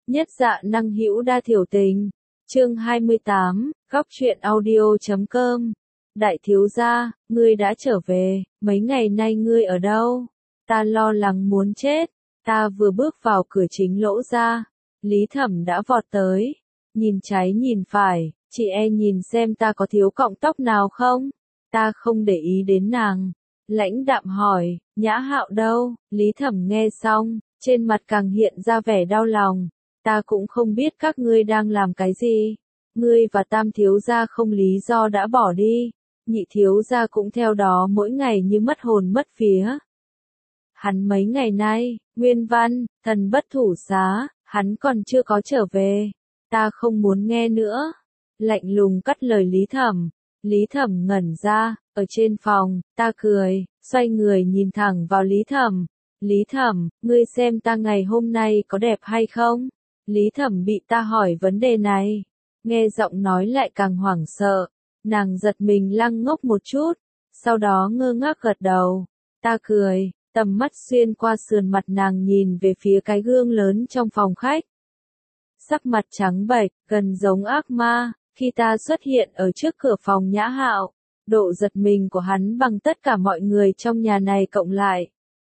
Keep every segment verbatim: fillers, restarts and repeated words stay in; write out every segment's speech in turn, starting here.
Nhất dạ năng hữu đa thiểu tình. Chương hai mươi tám, góc truyện audio chấm com. Đại thiếu gia, ngươi đã trở về, mấy ngày nay ngươi ở đâu? Ta lo lắng muốn chết. Ta vừa bước vào cửa chính lỗ ra, Lý Thẩm đã vọt tới, nhìn trái nhìn phải, chị e nhìn xem ta có thiếu cọng tóc nào không? Ta không để ý đến nàng, lãnh đạm hỏi, Nhã Hạo đâu? Lý Thẩm nghe xong, trên mặt càng hiện ra vẻ đau lòng. Ta cũng không biết các ngươi đang làm cái gì. Ngươi và Tam thiếu gia không lý do đã bỏ đi, Nhị thiếu gia cũng theo đó mỗi ngày như mất hồn mất vía. Hắn mấy ngày nay, Nguyên Văn, thần bất thủ xá, hắn còn chưa có trở về. Ta không muốn nghe nữa. Lạnh lùng cắt lời Lý Thẩm. Lý Thẩm ngẩn ra, ở trên phòng, ta cười, xoay người nhìn thẳng vào Lý Thẩm. Lý Thẩm, ngươi xem ta ngày hôm nay có đẹp hay không? Lý Thẩm bị ta hỏi vấn đề này, nghe giọng nói lại càng hoảng sợ. Nàng giật mình lăng ngốc một chút, sau đó ngơ ngác gật đầu. Ta cười, tầm mắt xuyên qua sườn mặt nàng nhìn về phía cái gương lớn trong phòng khách. Sắc mặt trắng bệch, gần giống ác ma, khi ta xuất hiện ở trước cửa phòng Nhã Hạo, độ giật mình của hắn bằng tất cả mọi người trong nhà này cộng lại.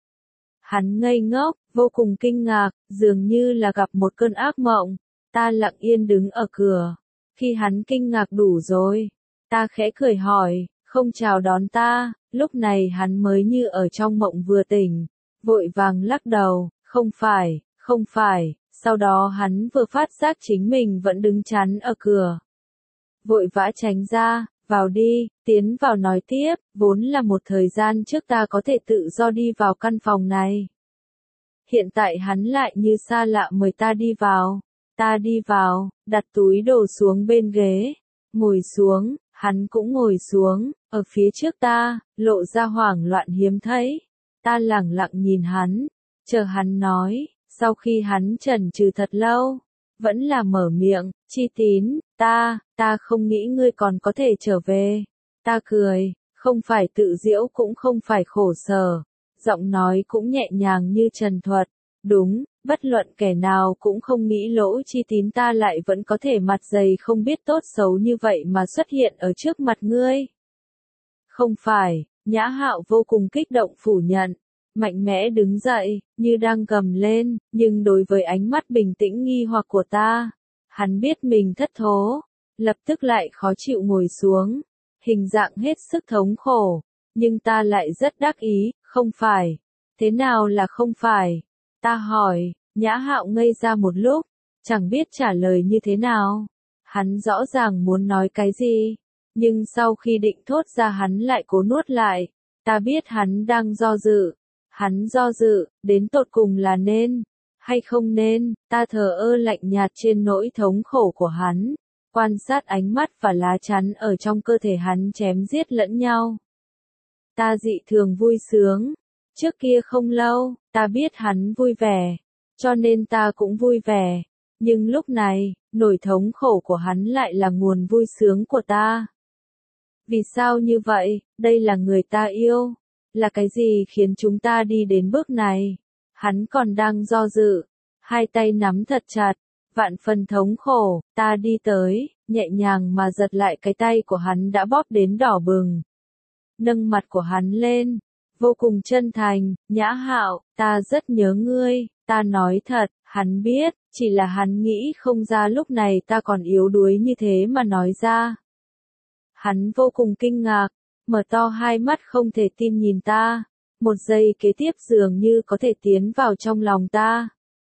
Hắn ngây ngốc, vô cùng kinh ngạc, dường như là gặp một cơn ác mộng. Ta lặng yên đứng ở cửa. Khi hắn kinh ngạc đủ rồi, ta khẽ cười hỏi, không chào đón ta. Lúc này hắn mới như ở trong mộng vừa tỉnh, vội vàng lắc đầu, không phải, không phải. Sau đó hắn vừa phát giác chính mình vẫn đứng chắn ở cửa, vội vã tránh ra, vào đi, tiến vào nói tiếp, vốn là một thời gian trước ta có thể tự do đi vào căn phòng này. Hiện tại hắn lại như xa lạ mời ta đi vào. Ta đi vào, đặt túi đồ xuống bên ghế, ngồi xuống, hắn cũng ngồi xuống, ở phía trước ta, lộ ra hoảng loạn hiếm thấy. Ta lẳng lặng nhìn hắn, chờ hắn nói, sau khi hắn chần chừ thật lâu, vẫn là mở miệng, Chi Tín, ta, ta không nghĩ ngươi còn có thể trở về. Ta cười, không phải tự giễu cũng không phải khổ sở, giọng nói cũng nhẹ nhàng như trần thuật. Đúng, bất luận kẻ nào cũng không nghĩ Lỗ Chi Tín ta lại vẫn có thể mặt dày không biết tốt xấu như vậy mà xuất hiện ở trước mặt ngươi. Không phải, Nhã Hạo vô cùng kích động phủ nhận, mạnh mẽ đứng dậy, như đang gầm lên, nhưng đối với ánh mắt bình tĩnh nghi hoặc của ta, hắn biết mình thất thố, lập tức lại khó chịu ngồi xuống, hình dạng hết sức thống khổ, nhưng ta lại rất đắc ý, không phải. Thế nào là không phải? Ta hỏi. Nhã Hạo ngây ra một lúc, chẳng biết trả lời như thế nào. Hắn rõ ràng muốn nói cái gì, nhưng sau khi định thốt ra hắn lại cố nuốt lại. Ta biết hắn đang do dự. Hắn do dự, đến tột cùng là nên, hay không nên. Ta thờ ơ lạnh nhạt trên nỗi thống khổ của hắn, quan sát ánh mắt và lá chắn ở trong cơ thể hắn chém giết lẫn nhau. Ta dị thường vui sướng. Trước kia không lâu, ta biết hắn vui vẻ, cho nên ta cũng vui vẻ. Nhưng lúc này, nỗi thống khổ của hắn lại là nguồn vui sướng của ta. Vì sao như vậy? Đây là người ta yêu. Là cái gì khiến chúng ta đi đến bước này? Hắn còn đang do dự, hai tay nắm thật chặt, vạn phần thống khổ. Ta đi tới, nhẹ nhàng mà giật lại cái tay của hắn đã bóp đến đỏ bừng. Nâng mặt của hắn lên, vô cùng chân thành, Nhã Hạo, ta rất nhớ ngươi. Ta nói thật, hắn biết, chỉ là hắn nghĩ không ra lúc này ta còn yếu đuối như thế mà nói ra. Hắn vô cùng kinh ngạc, mở to hai mắt không thể tin nhìn ta, một giây kế tiếp dường như có thể tiến vào trong lòng ta.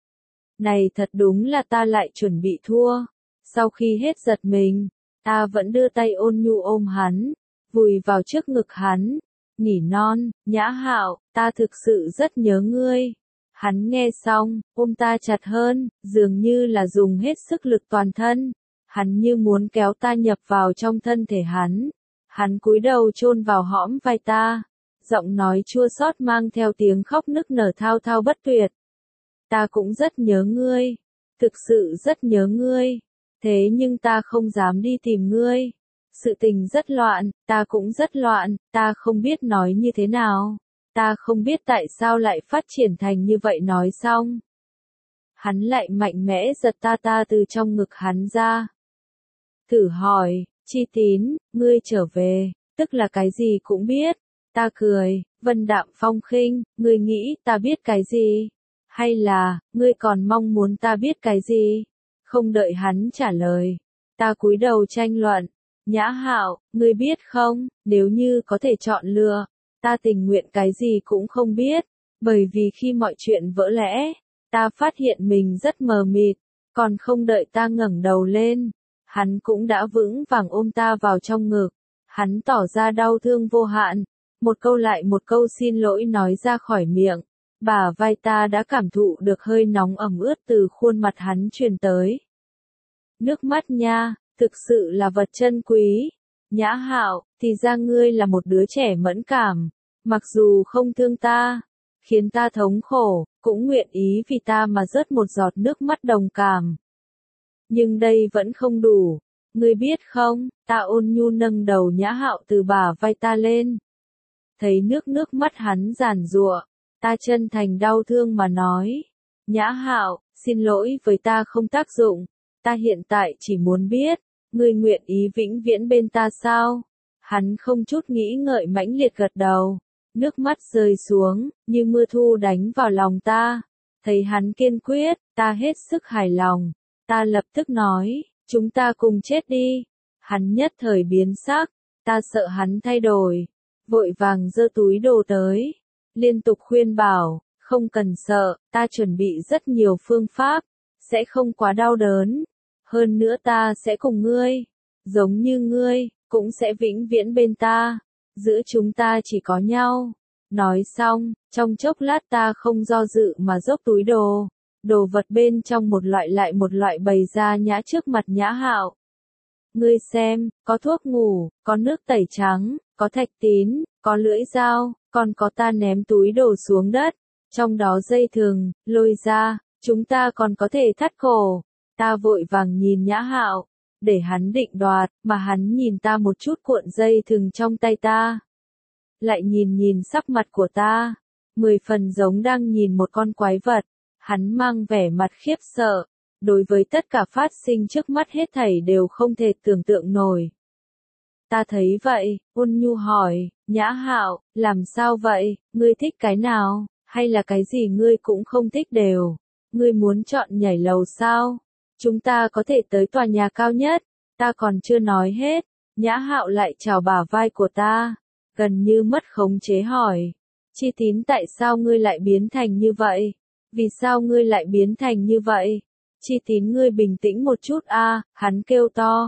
Này thật đúng là ta lại chuẩn bị thua. Sau khi hết giật mình, ta vẫn đưa tay ôn nhu ôm hắn, vùi vào trước ngực hắn, nỉ non, Nhã Hạo, ta thực sự rất nhớ ngươi. Hắn nghe xong, ôm ta chặt hơn, dường như là dùng hết sức lực toàn thân. Hắn như muốn kéo ta nhập vào trong thân thể hắn. Hắn cúi đầu chôn vào hõm vai ta, giọng nói chua xót mang theo tiếng khóc nức nở thao thao bất tuyệt. Ta cũng rất nhớ ngươi, thực sự rất nhớ ngươi, thế nhưng ta không dám đi tìm ngươi. Sự tình rất loạn, ta cũng rất loạn, ta không biết nói như thế nào. Ta không biết tại sao lại phát triển thành như vậy. Nói xong, Hắn lại mạnh mẽ giật ta ta từ trong ngực hắn ra. Thử hỏi, Chi Tín, ngươi trở về, tức là cái gì cũng biết. Ta cười, vân đạm phong khinh, ngươi nghĩ ta biết cái gì? Hay là, ngươi còn mong muốn ta biết cái gì? Không đợi hắn trả lời. Ta cúi đầu tranh luận. Nhã Hạo, ngươi biết không, nếu như có thể chọn lựa, ta tình nguyện cái gì cũng không biết. Bởi vì khi mọi chuyện vỡ lẽ, ta phát hiện mình rất mờ mịt, còn không đợi ta ngẩng đầu lên, hắn cũng đã vững vàng ôm ta vào trong ngực. Hắn tỏ ra đau thương vô hạn, một câu lại một câu xin lỗi nói ra khỏi miệng. Bả vai ta đã cảm thụ được hơi nóng ẩm ướt từ khuôn mặt hắn truyền tới. Nước mắt nha, thực sự là vật chân quý. Nhã Hạo, thì ra ngươi là một đứa trẻ mẫn cảm, mặc dù không thương ta, khiến ta thống khổ, cũng nguyện ý vì ta mà rớt một giọt nước mắt đồng cảm. Nhưng đây vẫn không đủ. Ngươi biết không, ta ôn nhu nâng đầu Nhã Hạo từ bả vai ta lên. Thấy nước nước mắt hắn giàn giụa, ta chân thành đau thương mà nói. Nhã Hạo, xin lỗi với ta không tác dụng, ta hiện tại chỉ muốn biết, ngươi nguyện ý vĩnh viễn bên ta sao? Hắn không chút nghĩ ngợi mãnh liệt gật đầu. Nước mắt rơi xuống, như mưa thu đánh vào lòng ta. Thấy hắn kiên quyết, ta hết sức hài lòng. Ta lập tức nói, chúng ta cùng chết đi. Hắn nhất thời biến sắc, ta sợ hắn thay đổi. Vội vàng giơ túi đồ tới. Liên tục khuyên bảo, không cần sợ, ta chuẩn bị rất nhiều phương pháp. Sẽ không quá đau đớn. Hơn nữa ta sẽ cùng ngươi. Giống như ngươi, cũng sẽ vĩnh viễn bên ta. Giữa chúng ta chỉ có nhau. Nói xong, trong chốc lát ta không do dự mà dốc túi đồ. Đồ vật bên trong một loại lại một loại bày ra nhã trước mặt Nhã Hạo. Ngươi xem, có thuốc ngủ, có nước tẩy trắng, có thạch tín, có lưỡi dao, còn có ta ném túi đồ xuống đất. Trong đó dây thừng, lôi ra, chúng ta còn có thể thắt cổ. Ta vội vàng nhìn Nhã Hạo, để hắn định đoạt, mà hắn nhìn ta một chút cuộn dây thừng trong tay ta. Lại nhìn nhìn sắc mặt của ta, mười phần giống đang nhìn một con quái vật. Hắn mang vẻ mặt khiếp sợ, đối với tất cả phát sinh trước mắt hết thảy đều không thể tưởng tượng nổi. Ta thấy vậy, ôn nhu hỏi, Nhã Hạo, làm sao vậy, ngươi thích cái nào, hay là cái gì ngươi cũng không thích đều, ngươi muốn chọn nhảy lầu sao? Chúng ta có thể tới tòa nhà cao nhất, ta còn chưa nói hết. Nhã Hạo lại chào bả vai của ta, gần như mất khống chế hỏi, Chi Tín tại sao ngươi lại biến thành như vậy? Vì sao ngươi lại biến thành như vậy? Chi Tín ngươi bình tĩnh một chút a, hắn kêu to.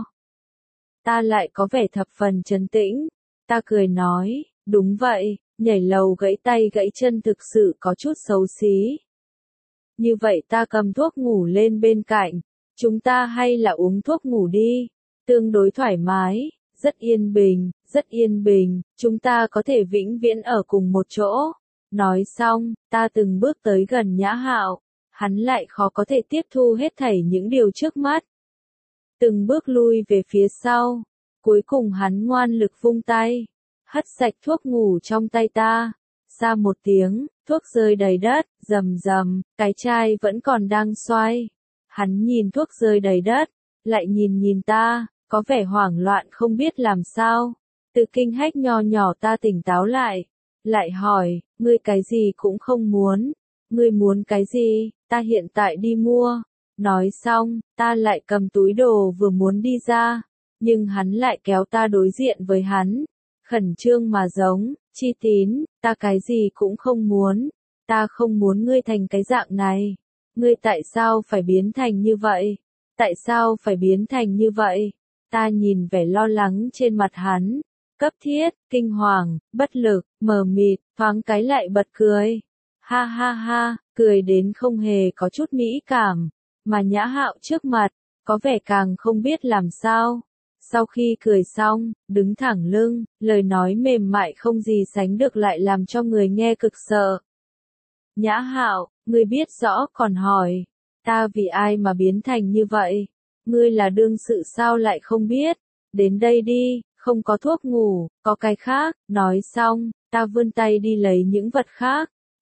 Ta lại có vẻ thập phần trấn tĩnh. Ta cười nói, đúng vậy, nhảy lầu gãy tay gãy chân thực sự có chút xấu xí. Như vậy ta cầm thuốc ngủ lên bên cạnh. Chúng ta hay là uống thuốc ngủ đi. Tương đối thoải mái, rất yên bình, rất yên bình, chúng ta có thể vĩnh viễn ở cùng một chỗ. Nói xong, ta từng bước tới gần Nhã Hạo, hắn lại khó có thể tiếp thu hết thảy những điều trước mắt. Từng bước lui về phía sau, cuối cùng hắn ngoan lực vung tay, hất sạch thuốc ngủ trong tay ta. Xa một tiếng, thuốc rơi đầy đất, rầm rầm, cái chai vẫn còn đang xoay. Hắn nhìn thuốc rơi đầy đất, lại nhìn nhìn ta, có vẻ hoảng loạn không biết làm sao. Từ kinh hách nho nhỏ ta tỉnh táo lại, lại hỏi, ngươi cái gì cũng không muốn, ngươi muốn cái gì, ta hiện tại đi mua. Nói xong, ta lại cầm túi đồ vừa muốn đi ra, nhưng hắn lại kéo ta đối diện với hắn, khẩn trương mà giống, Chi Tín, ta cái gì cũng không muốn, ta không muốn ngươi thành cái dạng này, ngươi tại sao phải biến thành như vậy, tại sao phải biến thành như vậy, ta nhìn vẻ lo lắng trên mặt hắn, cấp thiết, kinh hoàng, bất lực, mờ mịt, thoáng cái lại bật cười, ha ha ha, cười đến không hề có chút mỹ cảm. Mà Nhã Hạo trước mặt, có vẻ càng không biết làm sao. Sau khi cười xong, đứng thẳng lưng, lời nói mềm mại không gì sánh được lại làm cho người nghe cực sợ. Nhã Hạo, ngươi biết rõ còn hỏi, ta vì ai mà biến thành như vậy? Ngươi là đương sự sao lại không biết? Đến đây đi, không có thuốc ngủ, có cái khác. Nói xong, ta vươn tay đi lấy những vật khác.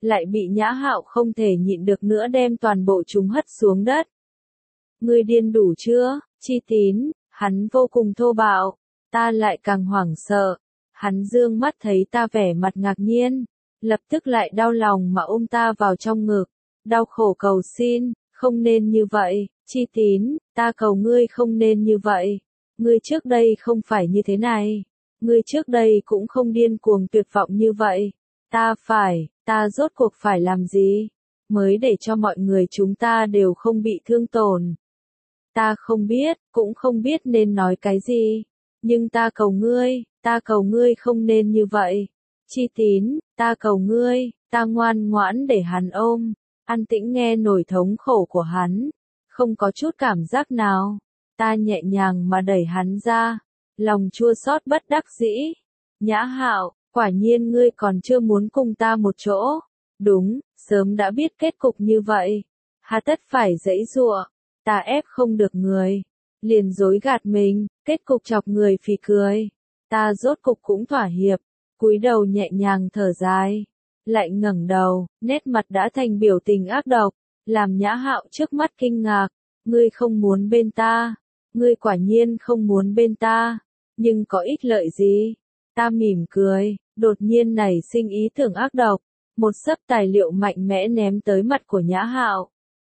lại bị Nhã Hạo không thể nhịn được nữa đem toàn bộ chúng hất xuống đất. Ngươi điên đủ chưa, Chi Tín, hắn vô cùng thô bạo, ta lại càng hoảng sợ. Hắn dương mắt thấy ta vẻ mặt ngạc nhiên, lập tức lại đau lòng mà ôm ta vào trong ngực, đau khổ cầu xin, không nên như vậy, Chi Tín, ta cầu ngươi không nên như vậy. Ngươi trước đây không phải như thế này, ngươi trước đây cũng không điên cuồng tuyệt vọng như vậy. Ta phải, ta rốt cuộc phải làm gì, mới để cho mọi người chúng ta đều không bị thương tổn. Ta không biết, cũng không biết nên nói cái gì, nhưng ta cầu ngươi, ta cầu ngươi không nên như vậy. Chi Tín, ta cầu ngươi, ta ngoan ngoãn để hắn ôm, an tĩnh nghe nỗi thống khổ của hắn, không có chút cảm giác nào. Ta nhẹ nhàng mà đẩy hắn ra, lòng chua xót bất đắc dĩ. Nhã Hạo, quả nhiên ngươi còn chưa muốn cùng ta một chỗ. Đúng, sớm đã biết kết cục như vậy. Hà tất phải giãy giụa, ta ép không được người, liền dối gạt mình, kết cục chọc người phì cười. Ta rốt cục cũng thỏa hiệp, cúi đầu nhẹ nhàng thở dài, lại ngẩng đầu, nét mặt đã thành biểu tình ác độc, làm Nhã Hạo trước mắt kinh ngạc. Ngươi không muốn bên ta, ngươi quả nhiên không muốn bên ta, nhưng có ích lợi gì? Ta mỉm cười, đột nhiên nảy sinh ý tưởng ác độc, một xấp tài liệu mạnh mẽ ném tới mặt của Nhã Hạo.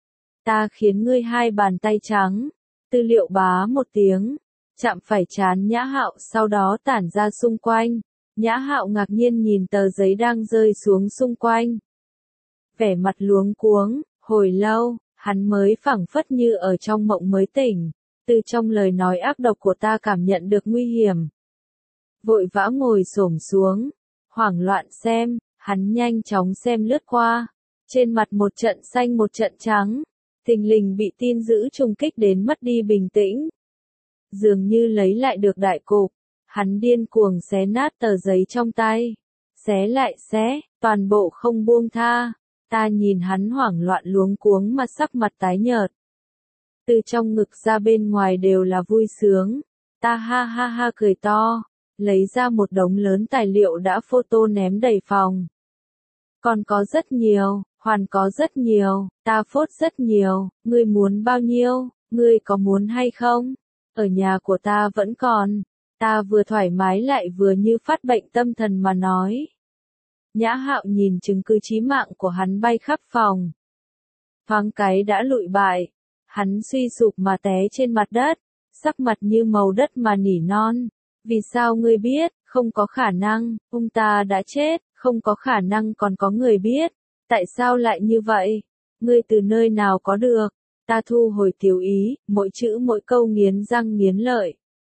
Ta khiến ngươi hai bàn tay trắng, tư liệu bá một tiếng, chạm phải trán Nhã Hạo sau đó tản ra xung quanh. Nhã Hạo ngạc nhiên nhìn tờ giấy đang rơi xuống xung quanh. Vẻ mặt luống cuống, hồi lâu, hắn mới phảng phất như ở trong mộng mới tỉnh, từ trong lời nói ác độc của ta cảm nhận được nguy hiểm. Vội vã ngồi xổm xuống, hoảng loạn xem, hắn nhanh chóng xem lướt qua, trên mặt một trận xanh một trận trắng, thình lình bị tin dữ trùng kích đến mất đi bình tĩnh. Dường như lấy lại được đại cục, hắn điên cuồng xé nát tờ giấy trong tay, xé lại xé, toàn bộ không buông tha. Ta nhìn hắn hoảng loạn luống cuống mà sắc mặt tái nhợt. Từ trong ngực ra bên ngoài đều là vui sướng. Ta ha ha ha cười to, lấy ra một đống lớn tài liệu đã photo ném đầy phòng. Còn có rất nhiều, hoàn có rất nhiều, ta phốt rất nhiều, ngươi muốn bao nhiêu, ngươi có muốn hay không? Ở nhà của ta vẫn còn. Ta vừa thoải mái lại vừa như phát bệnh tâm thần mà nói. Nhã Hạo nhìn chứng cứ chí mạng của hắn bay khắp phòng. Thoáng cái đã lụi bại, hắn suy sụp mà té trên mặt đất, sắc mặt như màu đất mà nỉ non. Vì sao ngươi biết, không có khả năng, ông ta đã chết, không có khả năng còn có người biết. Tại sao lại như vậy? Ngươi từ nơi nào có được? Ta thu hồi tiểu ý, mỗi chữ mỗi câu nghiến răng nghiến lợi.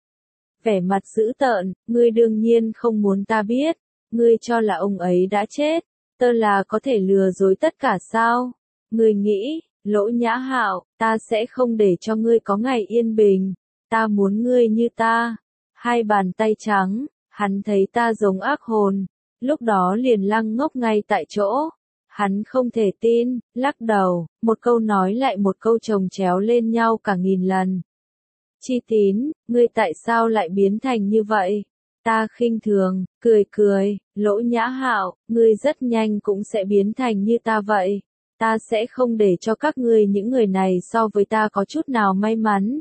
Vẻ mặt dữ tợn, ngươi đương nhiên không muốn ta biết. Ngươi cho là ông ấy đã chết, tơ là có thể lừa dối tất cả sao? Ngươi nghĩ, Lỗ Nhã Hạo, ta sẽ không để cho ngươi có ngày yên bình. Ta muốn ngươi như ta. Hai bàn tay trắng, hắn thấy ta giống ác hồn, lúc đó liền lăng ngốc ngay tại chỗ. Hắn không thể tin, lắc đầu, một câu nói lại một câu chồng chéo lên nhau cả nghìn lần. Chi Tín, ngươi tại sao lại biến thành như vậy? Ta khinh thường, cười cười, Lỗ Nhã Hạo, ngươi rất nhanh cũng sẽ biến thành như ta vậy. Ta sẽ không để cho các ngươi những người này so với ta có chút nào may mắn.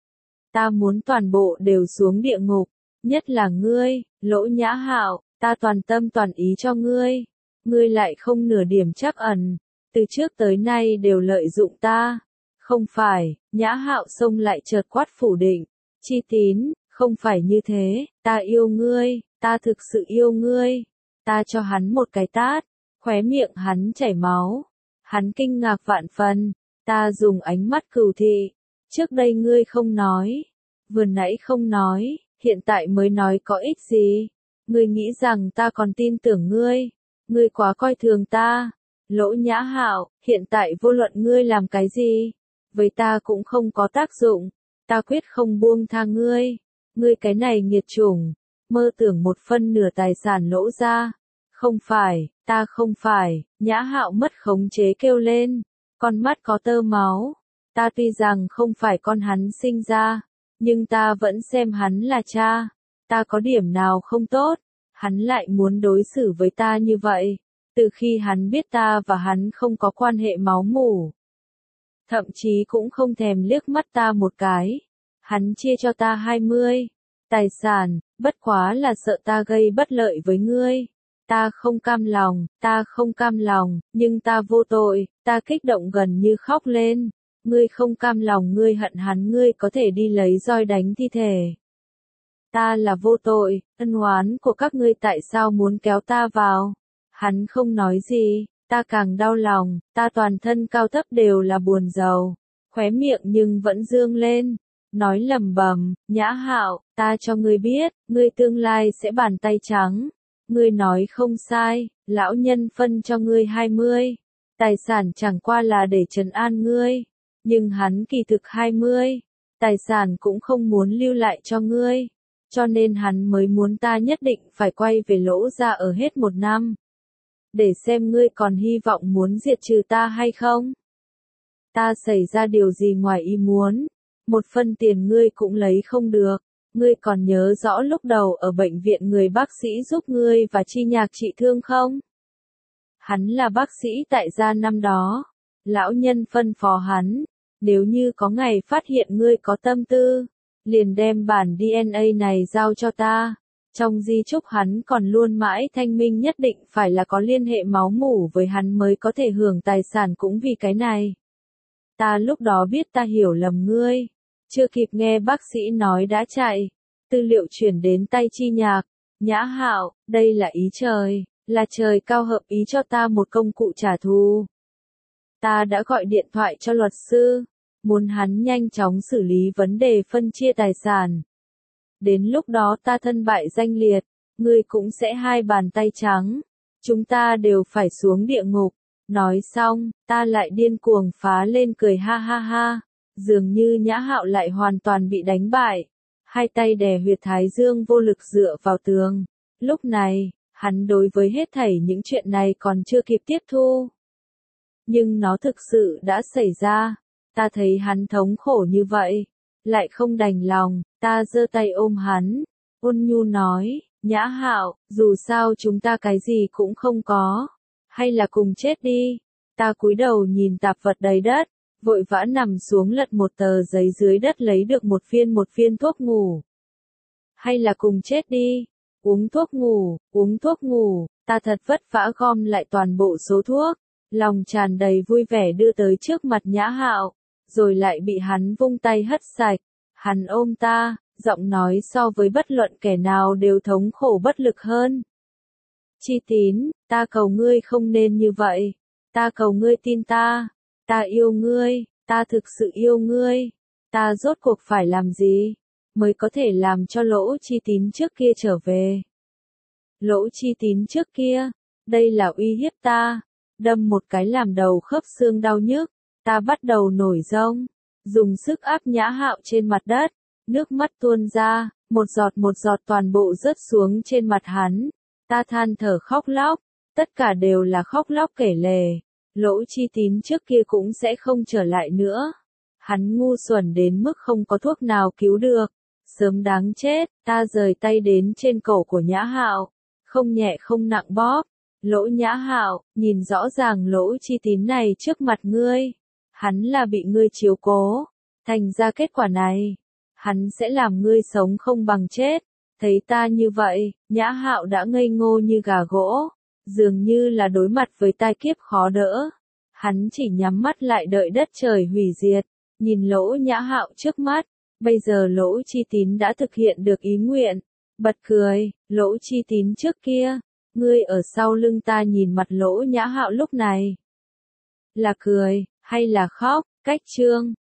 Ta muốn toàn bộ đều xuống địa ngục, nhất là ngươi, Lỗ Nhã Hạo, ta toàn tâm toàn ý cho ngươi. Ngươi lại không nửa điểm trắc ẩn, từ trước tới nay đều lợi dụng ta. Không phải, Nhã Hạo xông lại chợt quát phủ định. Chi Tín, không phải như thế, ta yêu ngươi, ta thực sự yêu ngươi. Ta cho hắn một cái tát, khóe miệng hắn chảy máu. Hắn kinh ngạc vạn phần, ta dùng ánh mắt cừu thị. Trước đây ngươi không nói, vừa nãy không nói, hiện tại mới nói có ích gì? Ngươi nghĩ rằng ta còn tin tưởng ngươi? Ngươi quá coi thường ta. Lỗ Nhã Hạo, hiện tại vô luận ngươi làm cái gì, với ta cũng không có tác dụng. Ta quyết không buông tha ngươi. Ngươi cái này nghiệt chủng, mơ tưởng một phân nửa tài sản lỗ ra. Không phải, ta không phải, Nhã Hạo mất khống chế kêu lên, con mắt có tơ máu. Ta tuy rằng không phải con hắn sinh ra, nhưng ta vẫn xem hắn là cha. Ta có điểm nào không tốt, hắn lại muốn đối xử với ta như vậy. Từ khi hắn biết ta và hắn không có quan hệ máu mủ, thậm chí cũng không thèm liếc mắt ta một cái. Hắn chia cho ta hai mươi tài sản, bất quá là sợ ta gây bất lợi với ngươi. Ta không cam lòng, ta không cam lòng, nhưng ta vô tội, ta kích động gần như khóc lên. Ngươi không cam lòng, ngươi hận hắn, ngươi có thể đi lấy roi đánh thi thể. Ta là vô tội, ân oán của các ngươi tại sao muốn kéo ta vào? Hắn không nói gì, ta càng đau lòng, ta toàn thân cao thấp đều là buồn rầu, khóe miệng nhưng vẫn dương lên, nói lầm bầm, Nhã Hạo, ta cho ngươi biết, ngươi tương lai sẽ bàn tay trắng. Ngươi nói không sai, lão nhân phân cho ngươi hai mươi tài sản chẳng qua là để trấn an ngươi, nhưng hắn kỳ thực hai mươi tài sản cũng không muốn lưu lại cho ngươi, cho nên hắn mới muốn ta nhất định phải quay về Lỗ gia ở hết một năm, để xem ngươi còn hy vọng muốn diệt trừ ta hay không. Ta xảy ra điều gì ngoài ý muốn, một phân tiền ngươi cũng lấy không được. Ngươi còn nhớ rõ lúc đầu ở bệnh viện người bác sĩ giúp ngươi và Chi Nhạc trị thương không? Hắn là bác sĩ tại gia năm đó. Lão nhân phân phó hắn, nếu như có ngày phát hiện ngươi có tâm tư, liền đem bản đê en a này giao cho ta. Trong di chúc hắn còn luôn mãi thanh minh nhất định phải là có liên hệ máu mủ với hắn mới có thể hưởng tài sản, cũng vì cái này. Ta lúc đó biết ta hiểu lầm ngươi. Chưa kịp nghe bác sĩ nói đã chạy. Tư liệu chuyển đến tay Chi Nhạc. Nhã Hạo, đây là ý trời, là trời cao hợp ý cho ta một công cụ trả thù. Ta đã gọi điện thoại cho luật sư, muốn hắn nhanh chóng xử lý vấn đề phân chia tài sản. Đến lúc đó ta thân bại danh liệt, ngươi cũng sẽ hai bàn tay trắng. Chúng ta đều phải xuống địa ngục. Nói xong, ta lại điên cuồng phá lên cười ha ha ha. Dường như Nhã Hạo lại hoàn toàn bị đánh bại. Hai tay đè huyệt thái dương vô lực dựa vào tường. Lúc này, hắn đối với hết thảy những chuyện này còn chưa kịp tiếp thu. Nhưng nó thực sự đã xảy ra. Ta thấy hắn thống khổ như vậy, lại không đành lòng, ta giơ tay ôm hắn, ôn nhu nói, Nhã Hạo, dù sao chúng ta cái gì cũng không có, hay là cùng chết đi. Ta cúi đầu nhìn tạp vật đầy đất, vội vã nằm xuống lật một tờ giấy dưới đất lấy được một viên một viên thuốc ngủ. Hay là cùng chết đi, uống thuốc ngủ, uống thuốc ngủ, ta thật vất vả gom lại toàn bộ số thuốc, lòng tràn đầy vui vẻ đưa tới trước mặt Nhã Hạo, rồi lại bị hắn vung tay hất sạch. Hắn ôm ta, giọng nói so với bất luận kẻ nào đều thống khổ bất lực hơn. Chi Tín, ta cầu ngươi không nên như vậy, ta cầu ngươi tin ta, ta yêu ngươi, ta thực sự yêu ngươi, ta rốt cuộc phải làm gì, mới có thể làm cho Lỗ Chi Tín trước kia trở về. Lỗ Chi Tín trước kia, đây là uy hiếp ta, đâm một cái làm đầu khớp xương đau nhức, ta bắt đầu nổi giông, dùng sức áp Nhã Hạo trên mặt đất, nước mắt tuôn ra, một giọt một giọt toàn bộ rớt xuống trên mặt hắn, ta than thở khóc lóc, tất cả đều là khóc lóc kể lể. Lỗ Chi Tín trước kia cũng sẽ không trở lại nữa. Hắn ngu xuẩn đến mức không có thuốc nào cứu được. Sớm đáng chết, ta rời tay đến trên cổ của Nhã Hạo, không nhẹ không nặng bóp. Lỗ Nhã Hạo, nhìn rõ ràng Lỗ Chi Tín này trước mặt ngươi. Hắn là bị ngươi chiếu cố. Thành ra kết quả này, hắn sẽ làm ngươi sống không bằng chết. Thấy ta như vậy, Nhã Hạo đã ngây ngô như gà gỗ. Dường như là đối mặt với tai kiếp khó đỡ. Hắn chỉ nhắm mắt lại đợi đất trời hủy diệt. Nhìn Lỗ Nhã Hạo trước mắt. Bây giờ Lỗ Chi Tín đã thực hiện được ý nguyện. Bật cười, Lỗ Chi Tín trước kia. Ngươi ở sau lưng ta nhìn mặt Lỗ Nhã Hạo lúc này. Là cười, hay là khóc, cách chương.